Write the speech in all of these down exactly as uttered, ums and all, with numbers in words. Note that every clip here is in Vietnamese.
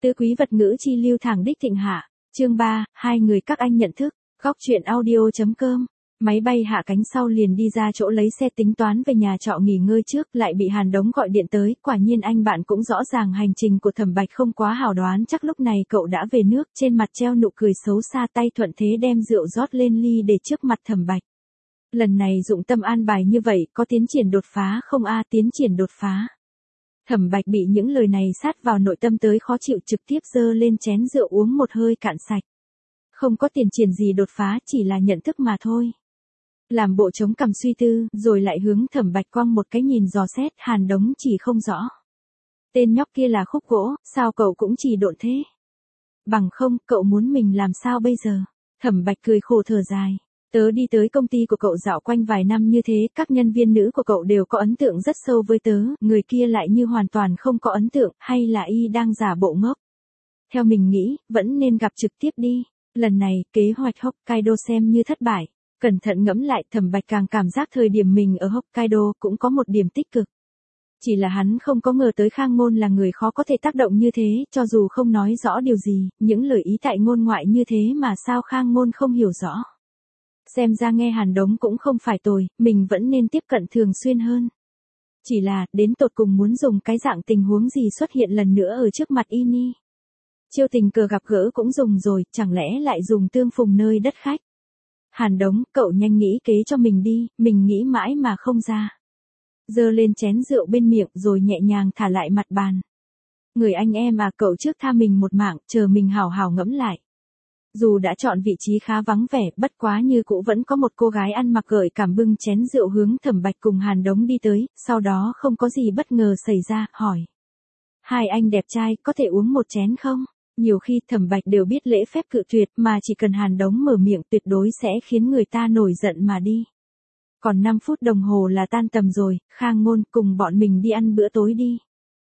Tứ quý vật ngữ chi lưu thẳng đích thịnh hạ. Chương ba, hai người các anh nhận thức. Góc truyện audio.com. Máy bay hạ cánh sau liền đi ra chỗ lấy xe tính toán về nhà trọ nghỉ ngơi trước, lại bị Hàn Đống gọi điện tới, quả nhiên anh bạn cũng rõ ràng hành trình của Thẩm Bạch không quá hào đoán, chắc lúc này cậu đã về nước, trên mặt treo nụ cười xấu xa, tay thuận thế đem rượu rót lên ly để trước mặt Thẩm Bạch. Lần này dụng tâm an bài như vậy, có tiến triển đột phá không a? Tiến triển đột phá. Thẩm Bạch bị những lời này sát vào nội tâm tới khó chịu, trực tiếp giơ lên chén rượu uống một hơi cạn sạch. Không có tiến triển gì đột phá, chỉ là nhận thức mà thôi. Làm bộ chống cằm suy tư, rồi lại hướng Thẩm Bạch quăng một cái nhìn dò xét, Hàn Đống chỉ không rõ. Tên nhóc kia là khúc gỗ, sao cậu cũng chỉ độn thế? Bằng không, cậu muốn mình làm sao bây giờ? Thẩm Bạch cười khổ thở dài. Tớ đi tới công ty của cậu dạo quanh vài năm như thế, các nhân viên nữ của cậu đều có ấn tượng rất sâu với tớ, người kia lại như hoàn toàn không có ấn tượng, hay là y đang giả bộ ngốc? Theo mình nghĩ, vẫn nên gặp trực tiếp đi. Lần này, kế hoạch Hokkaido xem như thất bại. Cẩn thận ngẫm lại, Thẩm Bạch càng cảm giác thời điểm mình ở Hokkaido cũng có một điểm tích cực. Chỉ là hắn không có ngờ tới Khang Ngôn là người khó có thể tác động như thế, cho dù không nói rõ điều gì, những lời ý tại ngôn ngoại như thế mà sao Khang Ngôn không hiểu rõ. Xem ra nghe Hàn Đống cũng không phải tồi, mình vẫn nên tiếp cận thường xuyên hơn. Chỉ là, đến tột cùng muốn dùng cái dạng tình huống gì xuất hiện lần nữa ở trước mặt Ini. Chiêu tình cờ gặp gỡ cũng dùng rồi, chẳng lẽ lại dùng tương phùng nơi đất khách. Hàn Đống, cậu nhanh nghĩ kế cho mình đi, mình nghĩ mãi mà không ra. Giơ lên chén rượu bên miệng rồi nhẹ nhàng thả lại mặt bàn. Người anh em à, cậu trước tha mình một mạng, chờ mình hào hào ngẫm lại. Dù đã chọn vị trí khá vắng vẻ, bất quá như cũ vẫn có một cô gái ăn mặc gợi cảm bưng chén rượu hướng Thẩm Bạch cùng Hàn Đống đi tới, sau đó không có gì bất ngờ xảy ra, hỏi. Hai anh đẹp trai, có thể uống một chén không? Nhiều khi Thẩm Bạch đều biết lễ phép cự tuyệt, mà chỉ cần Hàn Đống mở miệng tuyệt đối sẽ khiến người ta nổi giận mà đi. Còn năm phút đồng hồ là tan tầm rồi, Khang Ngôn, cùng bọn mình đi ăn bữa tối đi.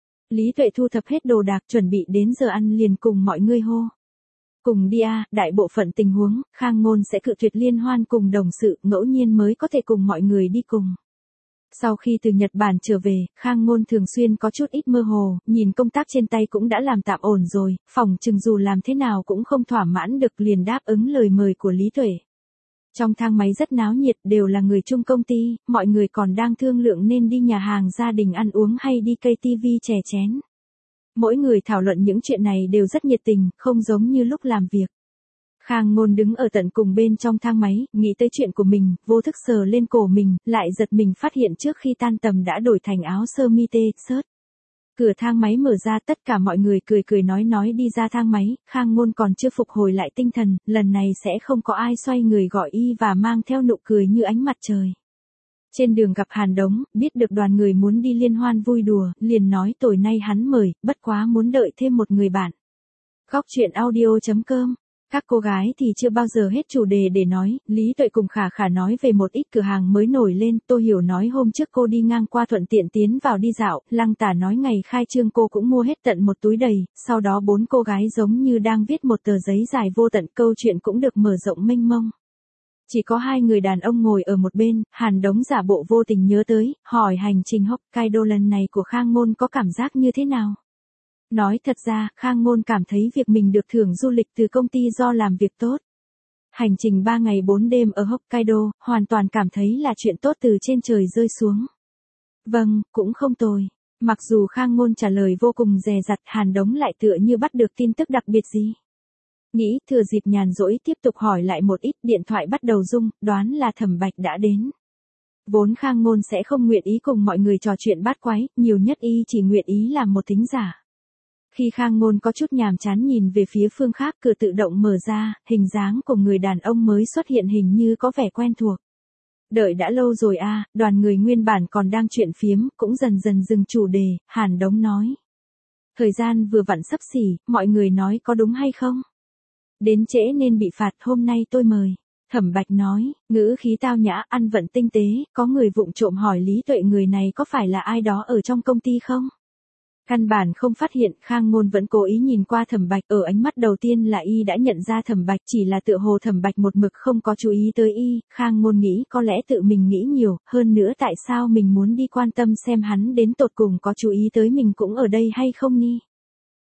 Lý Tuệ thu thập hết đồ đạc chuẩn bị đến giờ ăn liền cùng mọi người hô. Cùng đi à, đại bộ phận tình huống, Khang Ngôn sẽ cự tuyệt liên hoan cùng đồng sự, ngẫu nhiên mới có thể cùng mọi người đi cùng. Sau khi từ Nhật Bản trở về, Khang Ngôn thường xuyên có chút ít mơ hồ, nhìn công tác trên tay cũng đã làm tạm ổn rồi, phòng chừng dù làm thế nào cũng không thỏa mãn được liền đáp ứng lời mời của Lý Tuệ. Trong thang máy rất náo nhiệt, đều là người chung công ty, mọi người còn đang thương lượng nên đi nhà hàng gia đình ăn uống hay đi cây ti vi chè chén. Mỗi người thảo luận những chuyện này đều rất nhiệt tình, không giống như lúc làm việc. Khang Ngôn đứng ở tận cùng bên trong thang máy, nghĩ tới chuyện của mình, vô thức sờ lên cổ mình, lại giật mình phát hiện trước khi tan tầm đã đổi thành áo sơ mi tê, sớt. Cửa thang máy mở ra, tất cả mọi người cười cười nói nói đi ra thang máy, Khang Ngôn còn chưa phục hồi lại tinh thần, lần này sẽ không có ai xoay người gọi y và mang theo nụ cười như ánh mặt trời. Trên đường gặp Hàn Đống, biết được đoàn người muốn đi liên hoan vui đùa, liền nói tối nay hắn mời, bất quá muốn đợi thêm một người bạn. Góc truyện audio.com. Các cô gái thì chưa bao giờ hết chủ đề để nói, Lý Tuệ cùng Khả Khả nói về một ít cửa hàng mới nổi lên, Tô Hiểu nói hôm trước cô đi ngang qua thuận tiện tiến vào đi dạo, Lăng Tả nói ngày khai trương cô cũng mua hết tận một túi đầy, sau đó bốn cô gái giống như đang viết một tờ giấy dài vô tận, câu chuyện cũng được mở rộng mênh mông. Chỉ có hai người đàn ông ngồi ở một bên, Hàn Đống giả bộ vô tình nhớ tới, hỏi hành trình Hokkaido lần này của Khang Ngôn có cảm giác như thế nào? Nói thật ra, Khang Ngôn cảm thấy việc mình được thưởng du lịch từ công ty do làm việc tốt. Hành trình ba ngày bốn đêm ở Hokkaido, hoàn toàn cảm thấy là chuyện tốt từ trên trời rơi xuống. Vâng, cũng không tồi. Mặc dù Khang Ngôn trả lời vô cùng dè dặt, Hàn Đống lại tựa như bắt được tin tức đặc biệt gì. Nghĩ thừa dịp nhàn rỗi tiếp tục hỏi lại một ít, điện thoại bắt đầu rung, đoán là Thẩm Bạch đã đến. Vốn Khang Ngôn sẽ không nguyện ý cùng mọi người trò chuyện bát quái, nhiều nhất y chỉ nguyện ý làm một thính giả. Khi Khang Ngôn có chút nhàm chán nhìn về phía phương khác, cửa tự động mở ra, hình dáng của người đàn ông mới xuất hiện hình như có vẻ quen thuộc. Đợi đã lâu rồi à, đoàn người nguyên bản còn đang chuyện phiếm, cũng dần dần dừng chủ đề, Hàn Đống nói. Thời gian vừa vặn sắp xỉ, mọi người nói có đúng hay không? Đến trễ nên bị phạt, hôm nay tôi mời. Thẩm Bạch nói, ngữ khí tao nhã, ăn vận tinh tế, có người vụng trộm hỏi Lý Tuệ người này có phải là ai đó ở trong công ty không? Căn bản không phát hiện, Khang Ngôn vẫn cố ý nhìn qua Thẩm Bạch, ở ánh mắt đầu tiên là y đã nhận ra Thẩm Bạch, chỉ là tựa hồ Thẩm Bạch một mực không có chú ý tới y, Khang Ngôn nghĩ có lẽ tự mình nghĩ nhiều, hơn nữa tại sao mình muốn đi quan tâm xem hắn đến tột cùng có chú ý tới mình cũng ở đây hay không ni.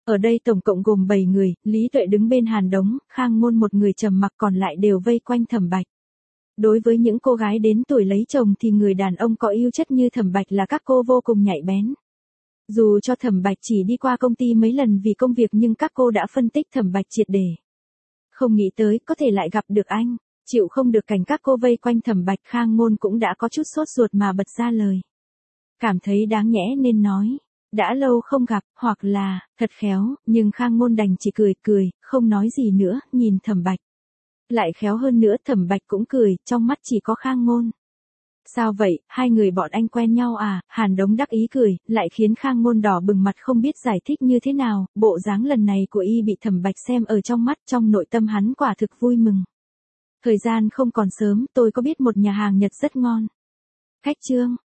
Ở đây tổng cộng gồm bảy người, Lý Tuệ đứng bên Hàn Đống, Khang Ngôn một người trầm mặc, còn lại đều vây quanh Thẩm Bạch. Đối với những cô gái đến tuổi lấy chồng thì người đàn ông có ưu chất như Thẩm Bạch là các cô vô cùng nhạy bén. Dù cho Thẩm Bạch chỉ đi qua công ty mấy lần vì công việc nhưng các cô đã phân tích Thẩm Bạch triệt để. Không nghĩ tới có thể lại gặp được anh, chịu không được cảnh các cô vây quanh Thẩm Bạch, Khang Ngôn cũng đã có chút sốt ruột mà bật ra lời. Cảm thấy đáng nhẽ nên nói, đã lâu không gặp, hoặc là, thật khéo, nhưng Khang Ngôn đành chỉ cười cười, không nói gì nữa, nhìn Thẩm Bạch. Lại khéo hơn nữa Thẩm Bạch cũng cười, trong mắt chỉ có Khang Ngôn. Sao vậy, hai người bọn anh quen nhau à? Hàn Đống đắc ý cười, lại khiến Khang Ngôn đỏ bừng mặt không biết giải thích như thế nào, bộ dáng lần này của y bị Thẩm Bạch xem ở trong mắt, trong nội tâm hắn quả thực vui mừng. Thời gian không còn sớm, tôi có biết một nhà hàng Nhật rất ngon. Khách Trương,